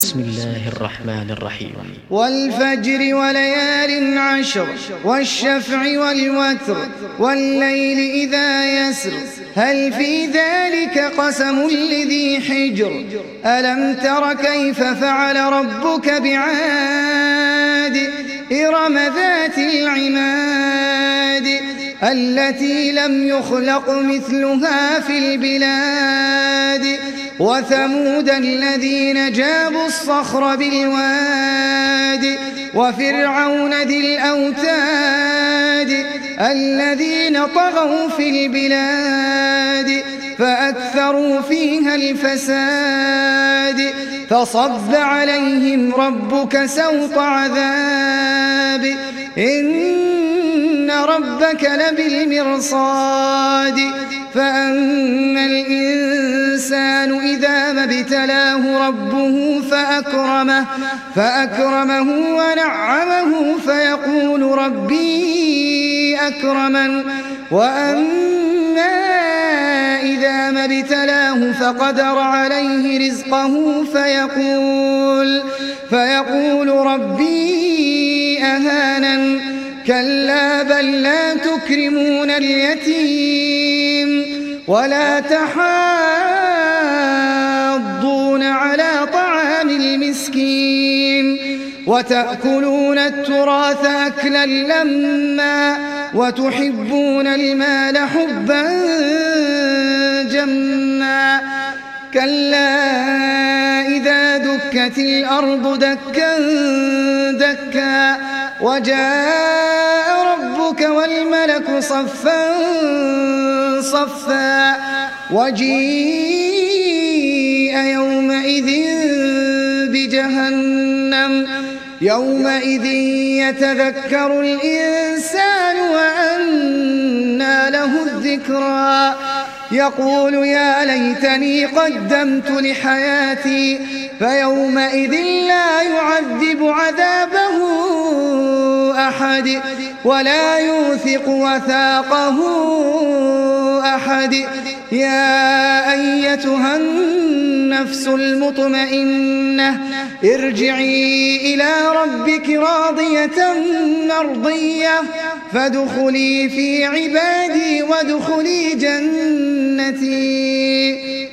بسم الله الرحمن الرحيم. والفجر وليال عشر والشفع والوتر والليل إذا يسر هل في ذلك قسم لذي حجر ألم تر كيف فعل ربك بعاد إرم ذات العماد التي لم يخلق مثلها في البلاد وثمود الذين جابوا الصخر بالواد وفرعون ذي الأوتاد الذين طغوا في البلاد فأكثروا فيها الفساد فصب عليهم ربك سوط عذاب إن ربك لبالمرصاد فأما الإنسان إذا ما ابتلاه ربه فأكرمه ونعمه فيقول ربي أكرمن وأما إذا ما ابتلاه فقدر عليه رزقه فيقول ربي أهانن كلا بل لا تكرمون اليتيم ولا تحاضون على طعام المسكين وتأكلون التراث أكلا لما وتحبون المال حبا جما كلا إذا دكت الأرض دكا دكا وجاء ربك والملك صفا صفا وجيء يومئذ بجهنم يومئذ يتذكر الإنسان وأنى له الذكرى يقول يا ليتني قدمت لحياتي فيومئذ لا يعذب عذابه أحد ولا يوثق وثاقه أحد يا أيتها النفس المطمئنة ارجعي إلى ربك راضية مرضية فادخلي في عبادي وادخلي جنتي.